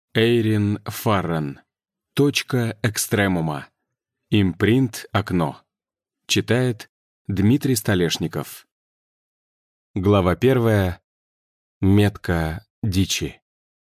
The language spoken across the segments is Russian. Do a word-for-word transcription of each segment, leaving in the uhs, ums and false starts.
Эйрин Фаррен. Точка экстремума. Импринт «Окно». Читает Дмитрий Столешников. Глава первая. Метка дичи.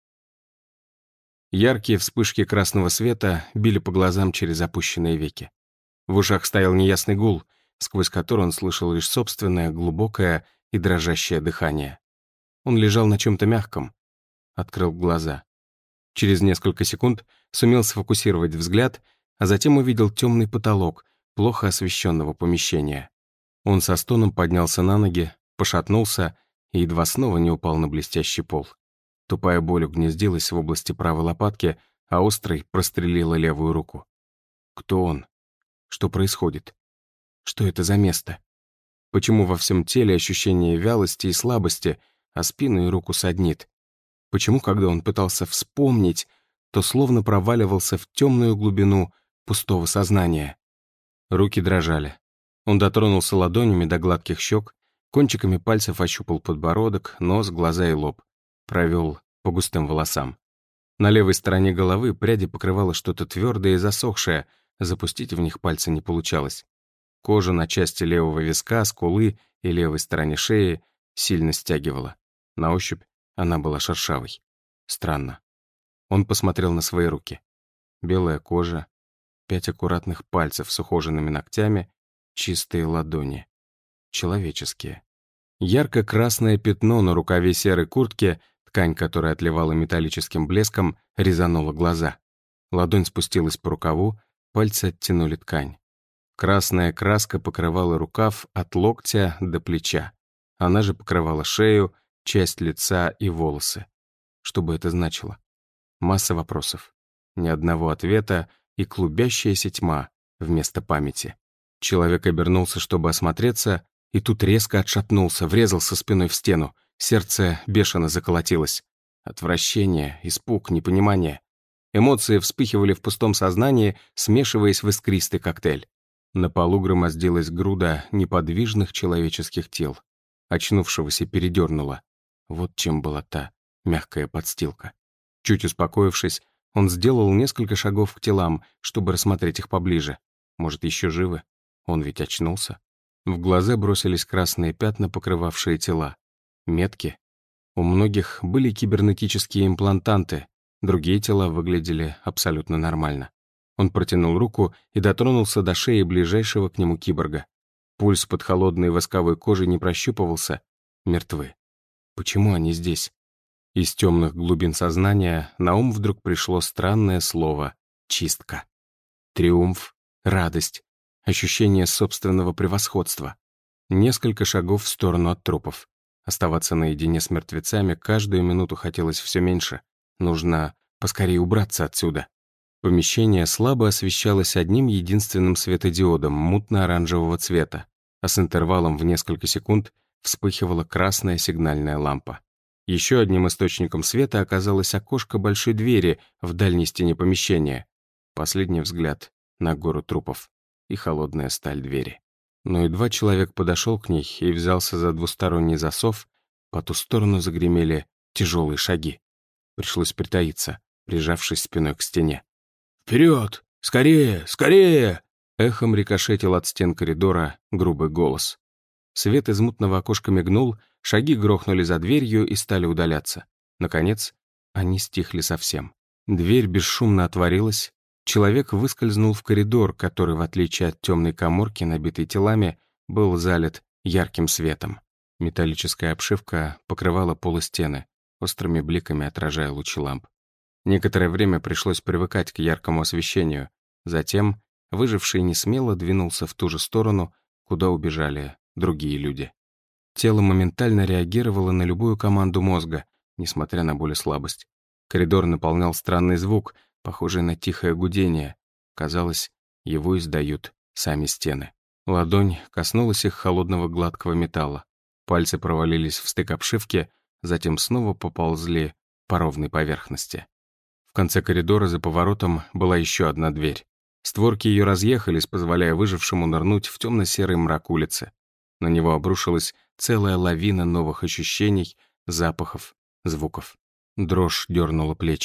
Яркие вспышки красного света били по глазам через опущенные веки. В ушах стоял неясный гул, сквозь который он слышал лишь собственное глубокое и дрожащее дыхание. Он лежал на чем-то мягком, открыл глаза. Через несколько секунд сумел сфокусировать взгляд, а затем увидел темный потолок плохо освещенного помещения. Он со стоном поднялся на ноги, пошатнулся и едва снова не упал на блестящий пол. Тупая боль угнездилась в области правой лопатки, а острой прострелила левую руку. Кто он? Что происходит? Что это за место? Почему во всем теле ощущение вялости и слабости, а спину и руку саднит? Почему, когда он пытался вспомнить, то словно проваливался в темную глубину пустого сознания? Руки дрожали. Он дотронулся ладонями до гладких щек, кончиками пальцев ощупал подбородок, нос, глаза и лоб. Провел по густым волосам. На левой стороне головы пряди покрывало что-то твердое и засохшее, запустить в них пальцы не получалось. Кожа на части левого виска, скулы и левой стороне шеи сильно стягивала. На ощупь она была шершавой. Странно. Он посмотрел на свои руки. Белая кожа, пять аккуратных пальцев с ухоженными ногтями, чистые ладони. Человеческие. Ярко-красное пятно на рукаве серой куртки, ткань которой отливала металлическим блеском, резанула глаза. Ладонь спустилась по рукаву, пальцы оттянули ткань. Красная краска покрывала рукав от локтя до плеча. Она же покрывала шею, часть лица и волосы. Что бы это значило? Масса вопросов. Ни одного ответа и клубящаяся тьма вместо памяти. Человек обернулся, чтобы осмотреться, и тут резко отшатнулся, врезался спиной в стену. Сердце бешено заколотилось. Отвращение, испуг, непонимание. Эмоции вспыхивали в пустом сознании, смешиваясь в искристый коктейль. На полу громоздилась груда неподвижных человеческих тел. Очнувшегося передернуло. Вот чем была та мягкая подстилка. Чуть успокоившись, он сделал несколько шагов к телам, чтобы рассмотреть их поближе. Может, еще живы? Он ведь очнулся. В глаза бросились красные пятна, покрывавшие тела. Метки. У многих были кибернетические имплантанты, другие тела выглядели абсолютно нормально. Он протянул руку и дотронулся до шеи ближайшего к нему киборга. Пульс под холодной восковой кожей не прощупывался. Мертвы. Почему они здесь? Из темных глубин сознания на ум вдруг пришло странное слово «чистка». Триумф, радость, ощущение собственного превосходства. Несколько шагов в сторону от трупов. Оставаться наедине с мертвецами каждую минуту хотелось все меньше. Нужно поскорее убраться отсюда. Помещение слабо освещалось одним единственным светодиодом мутно-оранжевого цвета, а с интервалом в несколько секунд вспыхивала красная сигнальная лампа. Еще одним источником света оказалось окошко большой двери в дальней стене помещения. Последний взгляд на гору трупов и холодная сталь двери. Но едва человек подошел к ней и взялся за двусторонний засов, по ту сторону загремели тяжелые шаги. Пришлось притаиться, прижавшись спиной к стене. «Вперед! Скорее! Скорее!» Эхом рикошетил от стен коридора грубый голос. Свет из мутного окошка мигнул, шаги грохнули за дверью и стали удаляться. Наконец, они стихли совсем. Дверь бесшумно отворилась. Человек выскользнул в коридор, который, в отличие от темной каморки, набитой телами, был залит ярким светом. Металлическая обшивка покрывала полы стены, острыми бликами отражая лучи ламп. Некоторое время пришлось привыкать к яркому освещению. Затем выживший несмело двинулся в ту же сторону, куда убежали другие люди. Тело моментально реагировало на любую команду мозга, несмотря на боль и слабость. Коридор наполнял странный звук, похожий на тихое гудение. Казалось, его издают сами стены. Ладонь коснулась их холодного гладкого металла. Пальцы провалились в стык обшивки, затем снова поползли по ровной поверхности. В конце коридора за поворотом была еще одна дверь. Створки ее разъехались, позволяя выжившему нырнуть в темно-серый мрак улицы. На него обрушилась целая лавина новых ощущений, запахов, звуков. Дрожь дернула плечи.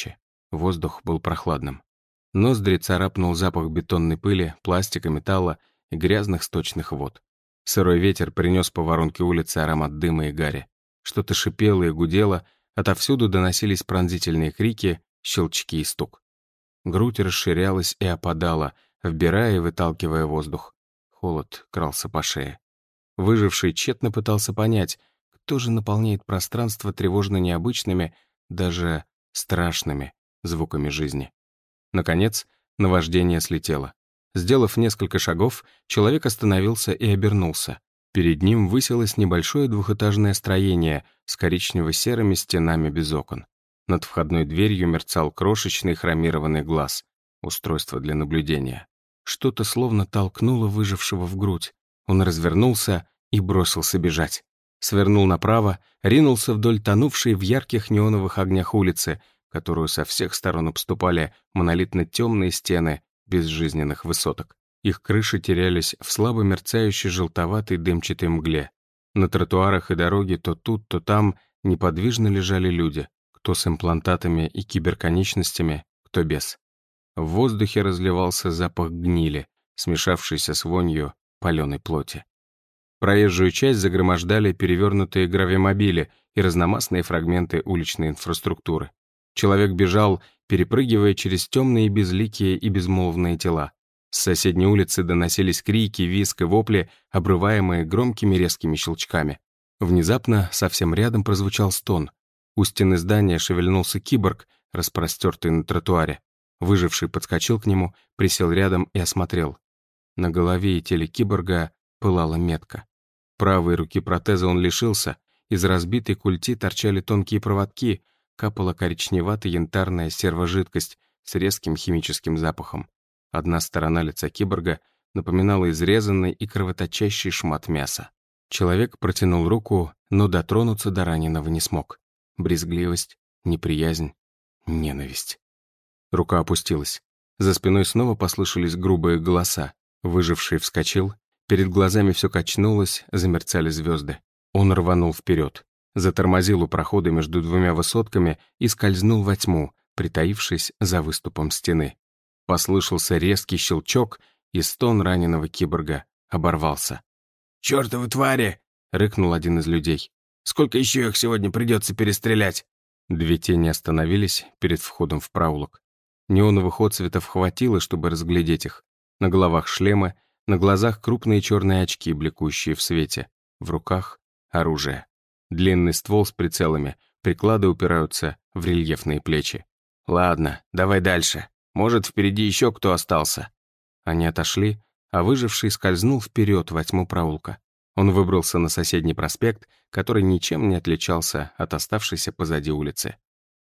Воздух был прохладным. Ноздри царапнул запах бетонной пыли, пластика, металла и грязных сточных вод. Сырой ветер принес по воронке улицы аромат дыма и гари. Что-то шипело и гудело, отовсюду доносились пронзительные крики, щелчки и стук. Грудь расширялась и опадала, вбирая и выталкивая воздух. Холод крался по шее. Выживший тщетно пытался понять, кто же наполняет пространство тревожно необычными, даже страшными звуками жизни. Наконец, наваждение слетело. Сделав несколько шагов, человек остановился и обернулся. Перед ним высилось небольшое двухэтажное строение с коричнево-серыми стенами без окон. Над входной дверью мерцал крошечный хромированный глаз, устройство для наблюдения. Что-то словно толкнуло выжившего в грудь. Он развернулся и бросился бежать. Свернул направо, ринулся вдоль тонувшей в ярких неоновых огнях улицы, которую со всех сторон обступали монолитно-темные стены безжизненных высоток. Их крыши терялись в слабо мерцающей желтоватой дымчатой мгле. На тротуарах и дороге то тут, то там неподвижно лежали люди, кто с имплантатами и киберконечностями, кто без. В воздухе разливался запах гнили, смешавшийся с вонью паленой плоти. Проезжую часть загромождали перевернутые гравимобили и разномастные фрагменты уличной инфраструктуры. Человек бежал, перепрыгивая через темные безликие и безмолвные тела. С соседней улицы доносились крики, визг и вопли, обрываемые громкими резкими щелчками. Внезапно совсем рядом прозвучал стон. У стены здания шевельнулся киборг, распростертый на тротуаре. Выживший подскочил к нему, присел рядом и осмотрел. На голове и теле киборга пылала метка. Правой руки протеза он лишился, из разбитой культи торчали тонкие проводки, капала коричневато-янтарная сервожидкость с резким химическим запахом. Одна сторона лица киборга напоминала изрезанный и кровоточащий шмат мяса. Человек протянул руку, но дотронуться до раненого не смог. Брезгливость, неприязнь, ненависть. Рука опустилась. За спиной снова послышались грубые голоса. Выживший вскочил, перед глазами все качнулось, замерцали звезды. Он рванул вперед, затормозил у прохода между двумя высотками и скользнул во тьму, притаившись за выступом стены. Послышался резкий щелчок, и стон раненого киборга оборвался. «Чёртовы твари!» — рыкнул один из людей. «Сколько еще их сегодня придется перестрелять?» Две тени остановились перед входом в проулок. Неоновых отцветов хватило, чтобы разглядеть их. На головах шлемы, на глазах крупные черные очки, блекущие в свете. В руках оружие. Длинный ствол с прицелами, приклады упираются в рельефные плечи. «Ладно, давай дальше. Может, впереди еще кто остался?» Они отошли, а выживший скользнул вперед во тьму проулка. Он выбрался на соседний проспект, который ничем не отличался от оставшейся позади улицы.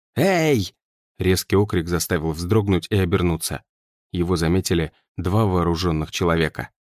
«Эй!» Резкий окрик заставил вздрогнуть и обернуться. Его заметили два вооруженных человека.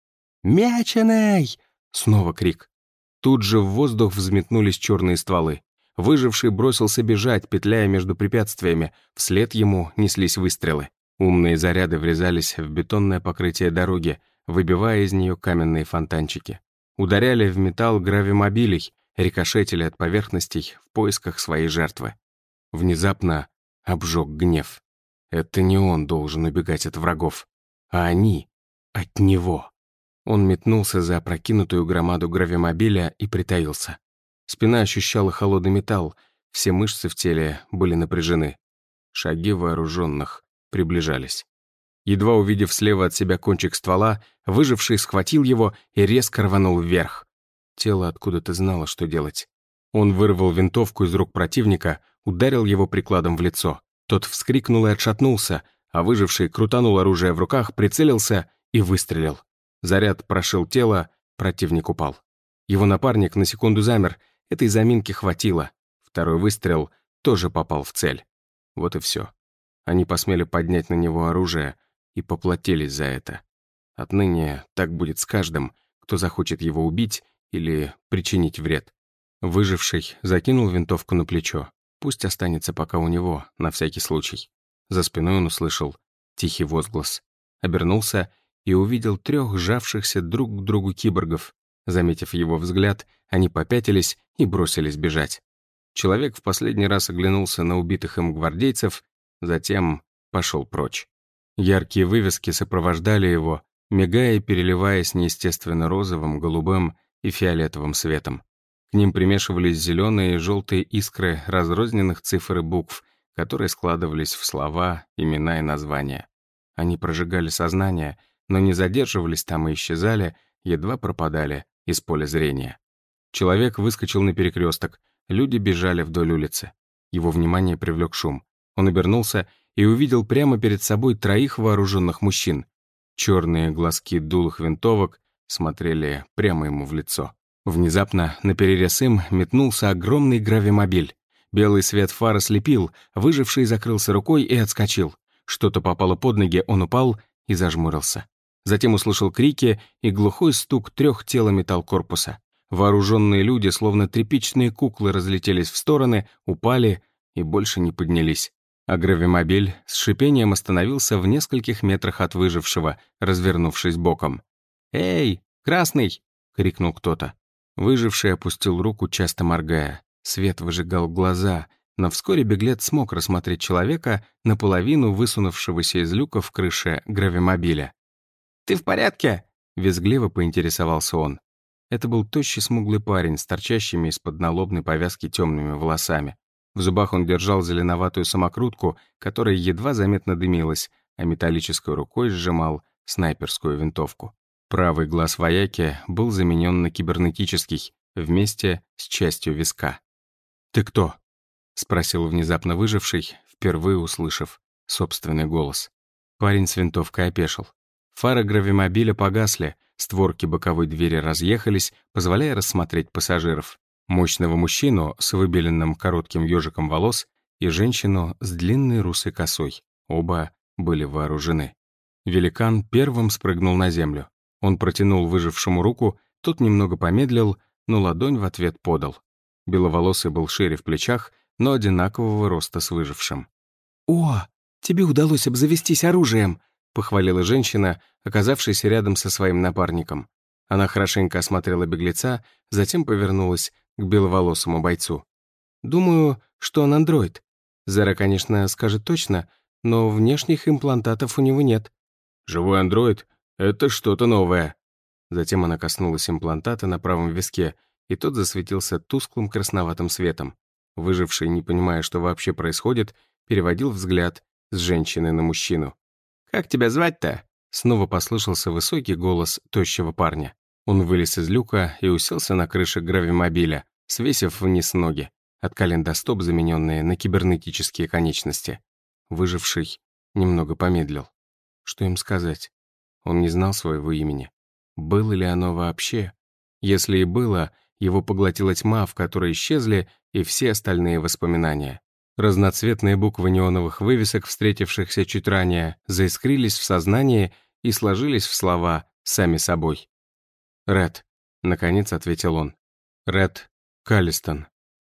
«Мяченый!» Снова крик. Тут же в воздух взметнулись черные стволы. Выживший бросился бежать, петляя между препятствиями. Вслед ему неслись выстрелы. Умные заряды врезались в бетонное покрытие дороги, выбивая из нее каменные фонтанчики. Ударяли в металл гравимобилей, рикошетили от поверхностей в поисках своей жертвы. Внезапно обжег гнев. Это не он должен убегать от врагов, а они от него. Он метнулся за опрокинутую громаду гравимобиля и притаился. Спина ощущала холодный металл, все мышцы в теле были напряжены. Шаги вооруженных приближались. Едва увидев слева от себя кончик ствола, выживший схватил его и резко рванул вверх. Тело откуда-то знало, что делать. Он вырвал винтовку из рук противника, ударил его прикладом в лицо. Тот вскрикнул и отшатнулся, а выживший крутанул оружие в руках, прицелился и выстрелил. Заряд прошил тело, противник упал. Его напарник на секунду замер, этой заминки хватило. Второй выстрел тоже попал в цель. Вот и все. Они посмели поднять на него оружие и поплатились за это. Отныне так будет с каждым, кто захочет его убить или причинить вред. Выживший закинул винтовку на плечо. Пусть останется пока у него, на всякий случай. За спиной он услышал тихий возглас. Обернулся и увидел трех сжавшихся друг к другу киборгов. Заметив его взгляд, они попятились и бросились бежать. Человек в последний раз оглянулся на убитых им гвардейцев затем пошел прочь. Яркие вывески сопровождали его, мигая и переливаясь неестественно розовым, голубым и фиолетовым светом. К ним примешивались зеленые и желтые искры разрозненных цифр и букв, которые складывались в слова, имена и названия. Они прожигали сознание, но не задерживались там и исчезали, едва пропадали из поля зрения. Человек выскочил на перекресток, люди бежали вдоль улицы. Его внимание привлек шум. Он обернулся и увидел прямо перед собой троих вооруженных мужчин. Черные глазки дулых винтовок смотрели прямо ему в лицо. Внезапно наперерез им метнулся огромный гравимобиль. Белый свет фар ослепил, выживший закрылся рукой и отскочил. Что-то попало под ноги, он упал и зажмурился. Затем услышал крики и глухой стук трех тел металлкорпуса. Вооруженные люди, словно тряпичные куклы, разлетелись в стороны, упали и больше не поднялись. А гравимобиль с шипением остановился в нескольких метрах от выжившего, развернувшись боком. «Эй, красный!» — крикнул кто-то. Выживший опустил руку, часто моргая. Свет выжигал глаза, но вскоре беглец смог рассмотреть человека, наполовину высунувшегося из люка в крыше гравимобиля. «Ты в порядке?» — визгливо поинтересовался он. Это был тощий смуглый парень с торчащими из-под налобной повязки темными волосами. В зубах он держал зеленоватую самокрутку, которая едва заметно дымилась, а металлической рукой сжимал снайперскую винтовку. Правый глаз вояки был заменен на кибернетический, вместе с частью виска. «Ты кто?» — спросил внезапно выживший, впервые услышав собственный голос. Парень с винтовкой опешил. Фары гравимобиля погасли, створки боковой двери разъехались, позволяя рассмотреть пассажиров. Мощного мужчину с выбеленным коротким ежиком волос и женщину с длинной русой косой. Оба были вооружены. Великан первым спрыгнул на землю. Он протянул выжившему руку, тот немного помедлил, но ладонь в ответ подал. Беловолосый был шире в плечах, но одинакового роста с выжившим. «О, тебе удалось обзавестись оружием!» — похвалила женщина, оказавшаяся рядом со своим напарником. Она хорошенько осмотрела беглеца, затем повернулась к беловолосому бойцу. «Думаю, что он андроид. Зера, конечно, скажет точно, но внешних имплантатов у него нет». «Живой андроид? Это что-то новое». Затем она коснулась имплантата на правом виске, и тот засветился тусклым красноватым светом. Выживший, не понимая, что вообще происходит, переводил взгляд с женщины на мужчину. «Как тебя звать-то?» Снова послышался высокий голос тощего парня. Он вылез из люка и уселся на крыше гравимобиля, свесив вниз ноги, от колен до стоп замененные на кибернетические конечности. Выживший немного помедлил. Что им сказать? Он не знал своего имени. Было ли оно вообще? Если и было, его поглотила тьма, в которой исчезли и все остальные воспоминания. Разноцветные буквы неоновых вывесок, встретившихся чуть ранее, заискрились в сознании и сложились в слова сами собой. «Ред», — наконец ответил он. «Ред Каллистон».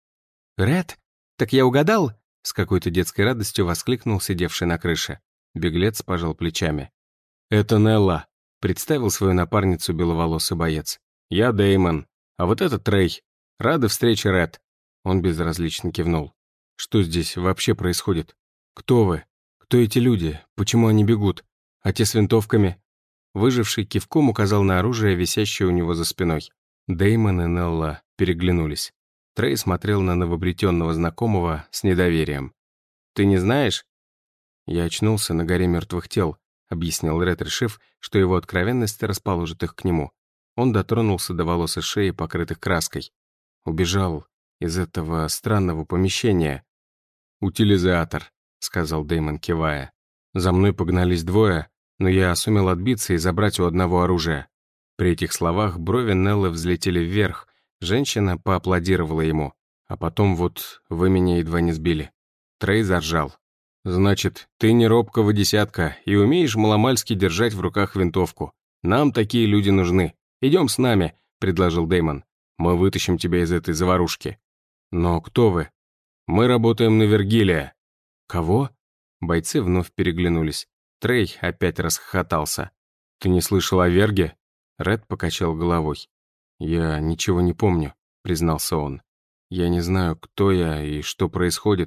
«Ред? Так я угадал?» — с какой-то детской радостью воскликнул сидевший на крыше. Беглец пожал плечами. «Это Нелла», — представил свою напарницу беловолосый боец. «Я Дэймон, а вот это Трей. Рады встрече, Ред». Он безразлично кивнул. «Что здесь вообще происходит? Кто вы? Кто эти люди? Почему они бегут? А те с винтовками?» Выживший кивком указал на оружие, висящее у него за спиной. Дэймон и Нелла переглянулись. Трей смотрел на новообретенного знакомого с недоверием. «Ты не знаешь?» «Я очнулся на горе мертвых тел», — объяснил Ред, решив, что его откровенность расположит их к нему. Он дотронулся до волос и шеи, покрытых краской. Убежал из этого странного помещения. «Утилизатор», — сказал Дэймон, кивая. «За мной погнались двое, но я сумел отбиться и забрать у одного оружие». При этих словах брови Неллы взлетели вверх, женщина поаплодировала ему. «А потом вот вы меня едва не сбили». Трей заржал. «Значит, ты не робкого десятка и умеешь маломальски держать в руках винтовку. Нам такие люди нужны. Идем с нами», — предложил Дэймон. «Мы вытащим тебя из этой заварушки». «Но кто вы?» «Мы работаем на Вергилия». «Кого?» Бойцы вновь переглянулись. Трей опять расхохотался. «Ты не слышал о Верге?» Ред покачал головой. «Я ничего не помню», — признался он. «Я не знаю, кто я и что происходит.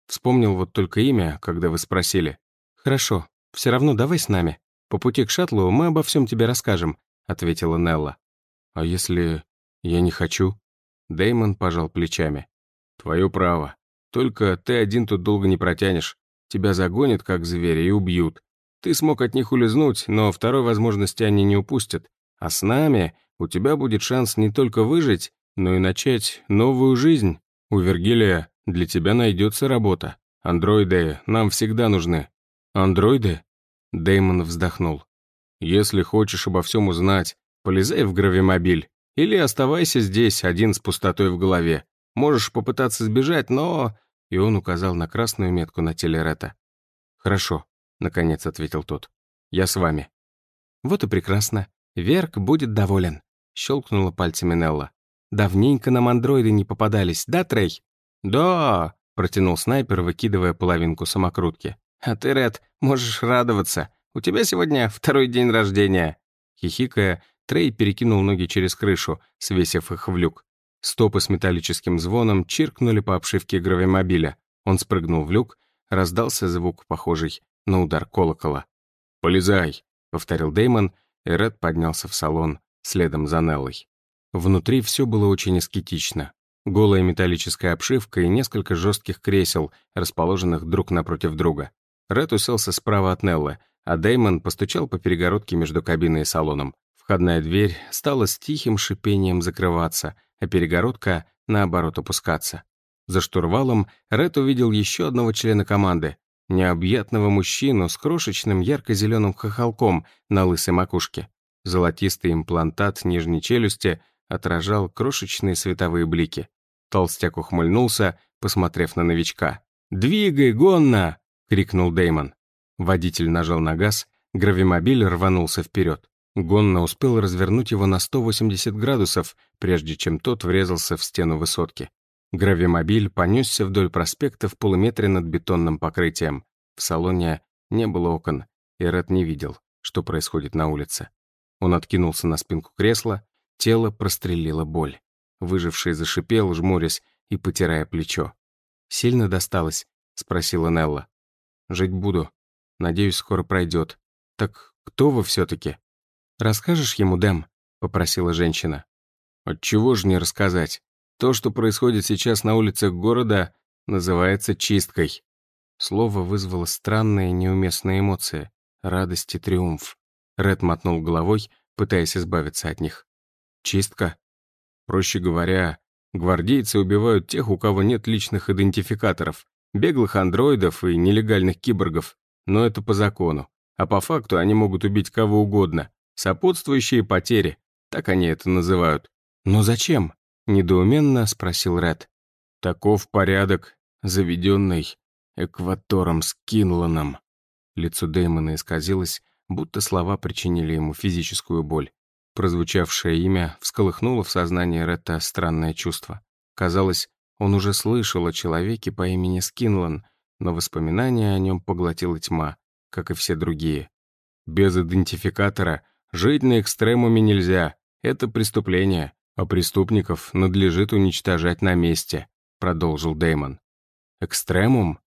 Вспомнил вот только имя, когда вы спросили. Хорошо, все равно давай с нами. По пути к шаттлу мы обо всем тебе расскажем, ответила Нелла. А если я не хочу? Дэймон пожал плечами. Твое право. Только ты один тут долго не протянешь. Тебя загонят, как зверя, и убьют. Ты смог от них улизнуть, но второй возможности они не упустят. А с нами у тебя будет шанс не только выжить, но и начать новую жизнь. У Вергилия для тебя найдется работа. Андроиды нам всегда нужны. Андроиды? Дэймон вздохнул. Если хочешь обо всем узнать, полезай в гравимобиль. Или оставайся здесь, один с пустотой в голове. Можешь попытаться сбежать, но...» И он указал на красную метку на теле Ретта. «Хорошо», — наконец ответил тот. «Я с вами». «Вот и прекрасно. Верк будет доволен», — щелкнула пальцами Нелла. «Давненько нам андроиды не попадались, да, Трей?» «Да», — протянул снайпер, выкидывая половинку самокрутки. «А ты, Ред, можешь радоваться. У тебя сегодня второй день рождения». Хихикая, Трей перекинул ноги через крышу, свесив их в люк. Стопы с металлическим звоном чиркнули по обшивке гравимобиля. Он спрыгнул в люк, раздался звук, похожий на удар колокола. «Полезай», — повторил Дэймон, и Ред поднялся в салон, следом за Неллой. Внутри все было очень аскетично. Голая металлическая обшивка и несколько жестких кресел, расположенных друг напротив друга. Ред уселся справа от Неллы, а Дэймон постучал по перегородке между кабиной и салоном. Входная дверь стала с тихим шипением закрываться, а перегородка, наоборот, опускаться. За штурвалом Ред увидел еще одного члена команды, необъятного мужчину с крошечным ярко-зеленым хохолком на лысой макушке. Золотистый имплантат нижней челюсти отражал крошечные световые блики. Толстяк ухмыльнулся, посмотрев на новичка. «Двигай, гонно!» — крикнул Дэймон. Водитель нажал на газ, гравимобиль рванулся вперед. Гонно успел развернуть его на сто восемьдесят градусов, прежде чем тот врезался в стену высотки. Гравимобиль понесся вдоль проспекта в полуметре над бетонным покрытием. В салоне не было окон, и Ред не видел, что происходит на улице. Он откинулся на спинку кресла, тело прострелило боль. Выживший зашипел, жмурясь и потирая плечо. «Сильно досталось?» — спросила Нелла. «Жить буду. Надеюсь, скоро пройдет. Так кто вы все-таки?» «Расскажешь ему, Дэм?» — попросила женщина. «Отчего же не рассказать? То, что происходит сейчас на улицах города, называется чисткой». Слово вызвало странные неуместные эмоции. Радость и триумф. Ред мотнул головой, пытаясь избавиться от них. «Чистка? Проще говоря, гвардейцы убивают тех, у кого нет личных идентификаторов, беглых андроидов и нелегальных киборгов. Но это по закону. А по факту они могут убить кого угодно. Сопутствующие потери, так они это называют. «Но зачем?» — недоуменно спросил Ред. «Таков порядок, заведенный Экватором Скинланом». Лицо Дэймона исказилось, будто слова причинили ему физическую боль. Прозвучавшее имя всколыхнуло в сознании Ретта странное чувство. Казалось, он уже слышал о человеке по имени Скинлан, но воспоминания о нем поглотила тьма, как и все другие. Без идентификатора жить на экстремуме нельзя. Это преступление, а преступников надлежит уничтожать на месте, продолжил Дэймон. Экстремум?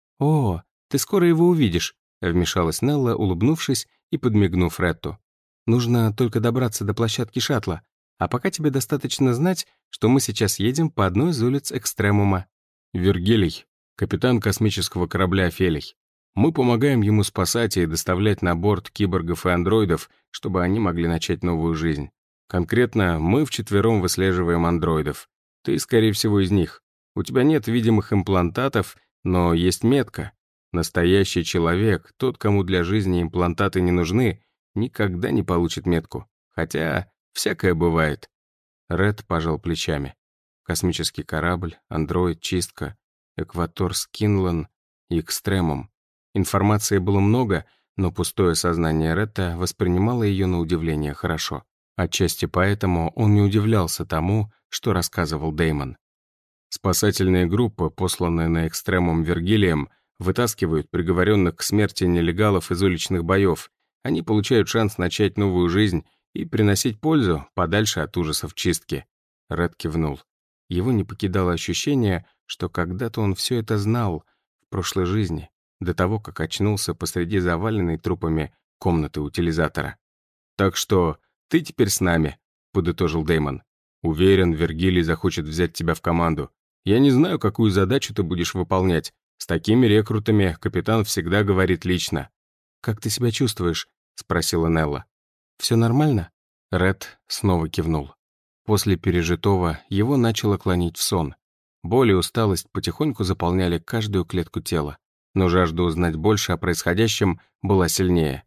О, ты скоро его увидишь, вмешалась Нелла, улыбнувшись и подмигнув Ретту. Нужно только добраться до площадки шаттла, а пока тебе достаточно знать, что мы сейчас едем по одной из улиц Экстремума. Вергилий, капитан космического корабля «Фелий». Мы помогаем ему спасать и доставлять на борт киборгов и андроидов, чтобы они могли начать новую жизнь. Конкретно мы вчетвером выслеживаем андроидов. Ты, скорее всего, из них. У тебя нет видимых имплантатов, но есть метка. Настоящий человек, тот, кому для жизни имплантаты не нужны, никогда не получит метку. Хотя всякое бывает. Ред пожал плечами. Космический корабль, андроид, чистка, Экватор Скинлан и Экстремум. Информации было много, но пустое сознание Ретта воспринимало ее на удивление хорошо. Отчасти поэтому он не удивлялся тому, что рассказывал Дэймон. Спасательные группы, посланные на Экстремум Вергилием, вытаскивают приговоренных к смерти нелегалов из уличных боев. Они получают шанс начать новую жизнь и приносить пользу подальше от ужасов чистки. Ред кивнул. Его не покидало ощущение, что когда-то он все это знал. в прошлой жизни, до того, как очнулся посреди заваленной трупами комнаты утилизатора. «Так что ты теперь с нами», — подытожил Дэймон. «Уверен, Вергилий захочет взять тебя в команду. Я не знаю, какую задачу ты будешь выполнять. С такими рекрутами капитан всегда говорит лично». «Как ты себя чувствуешь?» — спросила Нелла. «Все нормально?» Ред снова кивнул. После пережитого его начало клонить в сон. Боль и усталость потихоньку заполняли каждую клетку тела, но жажда узнать больше о происходящем была сильнее.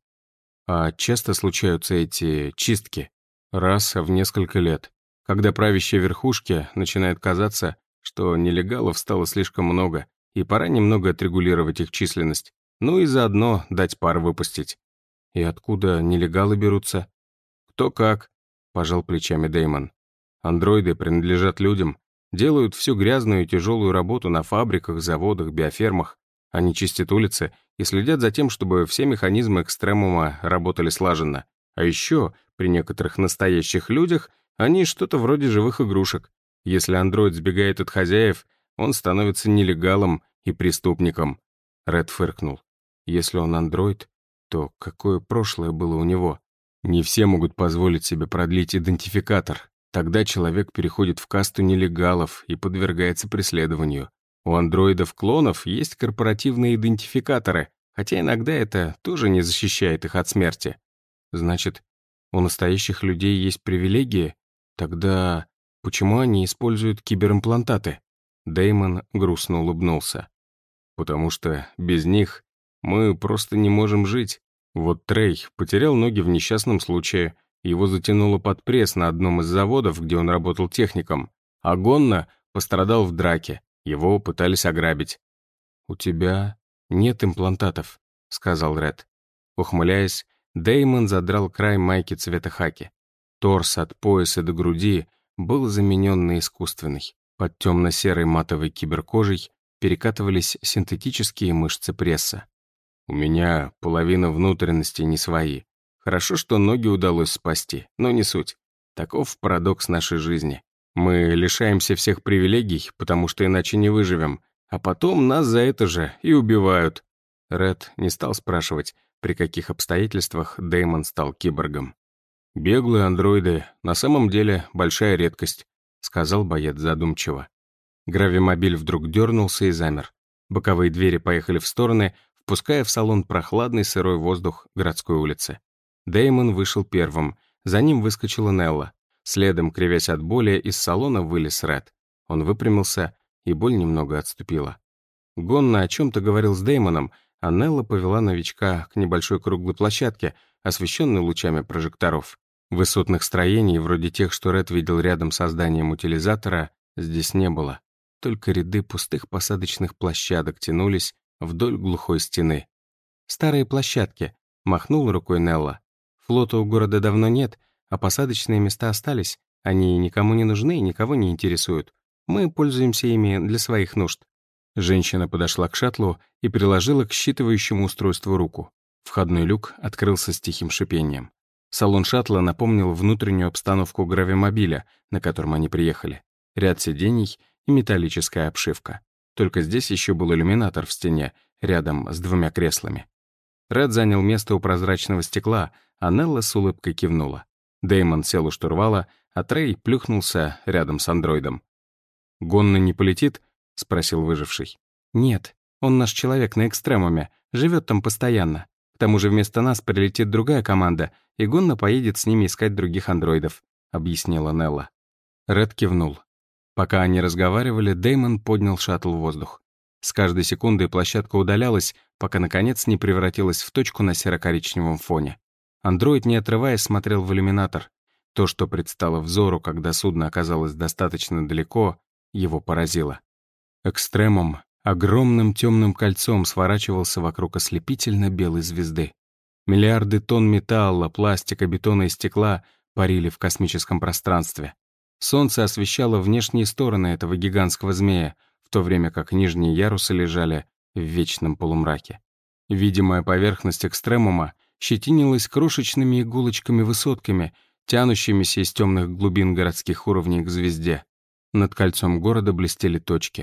А часто случаются эти чистки? Раз в несколько лет, когда правящей верхушке начинает казаться, что нелегалов стало слишком много, и пора немного отрегулировать их численность, ну и заодно дать пар выпустить. И откуда нелегалы берутся? Кто как, пожал плечами Дэймон. Андроиды принадлежат людям, делают всю грязную и тяжелую работу на фабриках, заводах, биофермах. Они чистят улицы и следят за тем, чтобы все механизмы экстремума работали слаженно. А еще, при некоторых настоящих людях, они что-то вроде живых игрушек. Если андроид сбегает от хозяев, он становится нелегалом и преступником. Ред фыркнул. Если он андроид, то какое прошлое было у него? Не все могут позволить себе продлить идентификатор. Тогда человек переходит в касту нелегалов и подвергается преследованию. У андроидов-клонов есть корпоративные идентификаторы, хотя иногда это тоже не защищает их от смерти. Значит, у настоящих людей есть привилегии? Тогда почему они используют киберимплантаты? Дэймон грустно улыбнулся. Потому что без них мы просто не можем жить. Вот Трей потерял ноги в несчастном случае, его затянуло под пресс на одном из заводов, где он работал техником, а Гонна пострадал в драке, его пытались ограбить. «У тебя нет имплантатов», — сказал Ред. Ухмыляясь, Дэймон задрал край майки цвета хаки. Торс от пояса до груди был заменен на искусственный. Под темно-серой матовой киберкожей перекатывались синтетические мышцы пресса. «У меня половина внутренностей не свои. Хорошо, что ноги удалось спасти, но не суть. Таков парадокс нашей жизни. Мы лишаемся всех привилегий, потому что иначе не выживем, а потом нас за это же и убивают». Ред не стал спрашивать, при каких обстоятельствах Дэймон стал киборгом. «Беглые андроиды на самом деле большая редкость», — сказал боец задумчиво. Гравимобиль вдруг дернулся и замер. Боковые двери поехали в стороны, впуская в салон прохладный сырой воздух городской улицы. Дэймон вышел первым, за ним выскочила Нелла. Следом, кривясь от боли, из салона вылез Ред. Он выпрямился, и боль немного отступила. Гонна о чем-то говорил с Дэймоном, а Нелла повела новичка к небольшой круглой площадке, освещенной лучами прожекторов. Высотных строений, вроде тех, что Ред видел рядом с зданием утилизатора, здесь не было. Только ряды пустых посадочных площадок тянулись вдоль глухой стены. «Старые площадки», — махнула рукой Нелла. «Флота у города давно нет, а посадочные места остались. Они никому не нужны и никого не интересуют. Мы пользуемся ими для своих нужд». Женщина подошла к шаттлу и приложила к считывающему устройству руку. Входной люк открылся с тихим шипением. Салон шаттла напомнил внутреннюю обстановку гравимобиля, на котором они приехали. Ряд сидений и металлическая обшивка. Только здесь еще был иллюминатор в стене, рядом с двумя креслами. Ред занял место у прозрачного стекла, а Нелла с улыбкой кивнула. Дэймон сел у штурвала, а Трей плюхнулся рядом с андроидом. «Гонна не полетит?» — спросил выживший. «Нет, он наш человек на экстремуме, живет там постоянно. К тому же вместо нас прилетит другая команда, и Гонна поедет с ними искать других андроидов», — объяснила Нелла. Ред кивнул. Пока они разговаривали, Дэймон поднял шаттл в воздух. С каждой секундой площадка удалялась, пока, наконец, не превратилась в точку на серо-коричневом фоне. Андроид, не отрываясь, смотрел в иллюминатор. То, что предстало взору, когда судно оказалось достаточно далеко, его поразило. Экстремум огромным темным кольцом сворачивался вокруг ослепительно-белой звезды. Миллиарды тонн металла, пластика, бетона и стекла парили в космическом пространстве. Солнце освещало внешние стороны этого гигантского змея, в то время как нижние ярусы лежали в вечном полумраке. Видимая поверхность экстремума щетинилась крошечными иголочками-высотками, тянущимися из темных глубин городских уровней к звезде. Над кольцом города блестели точки.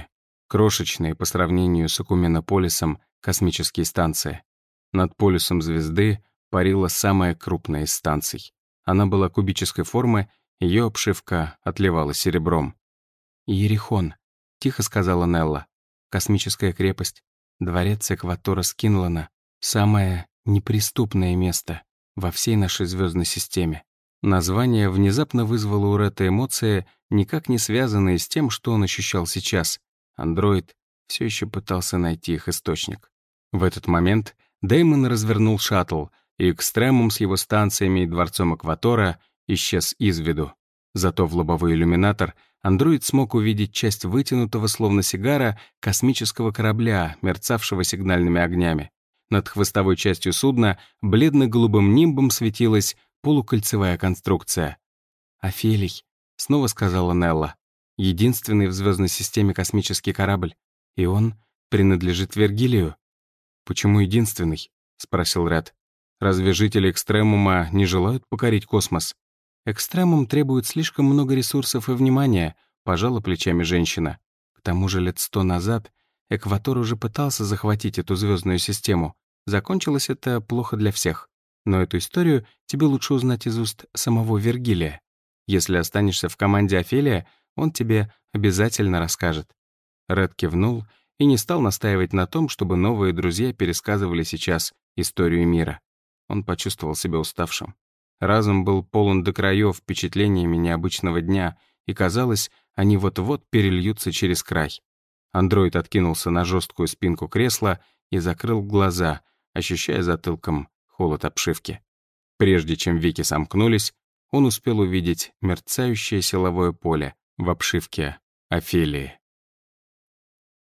Крошечные по сравнению с Экуменополисом космические станции. Над полюсом звезды парила самая крупная из станций. Она была кубической формы, ее обшивка отливала серебром. «Иерихон», — тихо сказала Нелла. «Космическая крепость, дворец Экватора Скинлана, самое неприступное место во всей нашей звездной системе». Название внезапно вызвало у Ретта эмоции, никак не связанные с тем, что он ощущал сейчас. Андроид все еще пытался найти их источник. В этот момент Дэймон развернул шаттл, и экстремум с его станциями и дворцом Экватора исчез из виду. Зато в лобовой иллюминатор андроид смог увидеть часть вытянутого, словно сигара, космического корабля, мерцавшего сигнальными огнями. Над хвостовой частью судна бледно-голубым нимбом светилась полукольцевая конструкция. «Офелий», — снова сказала Нелла, — «единственный в звездной системе космический корабль, и он принадлежит Вергилию». «Почему единственный?» — спросил Ред. «Разве жители Экстремума не желают покорить космос?» «Экстремум требует слишком много ресурсов и внимания», — пожала плечами женщина. «К тому же лет сто назад Экватор уже пытался захватить эту звездную систему. Закончилось это плохо для всех. Но эту историю тебе лучше узнать из уст самого Вергилия. Если останешься в команде Офелия, он тебе обязательно расскажет». Ред кивнул и не стал настаивать на том, чтобы новые друзья пересказывали сейчас историю мира. Он почувствовал себя уставшим. Разум был полон до краев впечатлениями необычного дня, и казалось, они вот-вот перельются через край. Андроид откинулся на жесткую спинку кресла и закрыл глаза, ощущая затылком холод обшивки. Прежде чем веки сомкнулись, он успел увидеть мерцающее силовое поле в обшивке Офелии.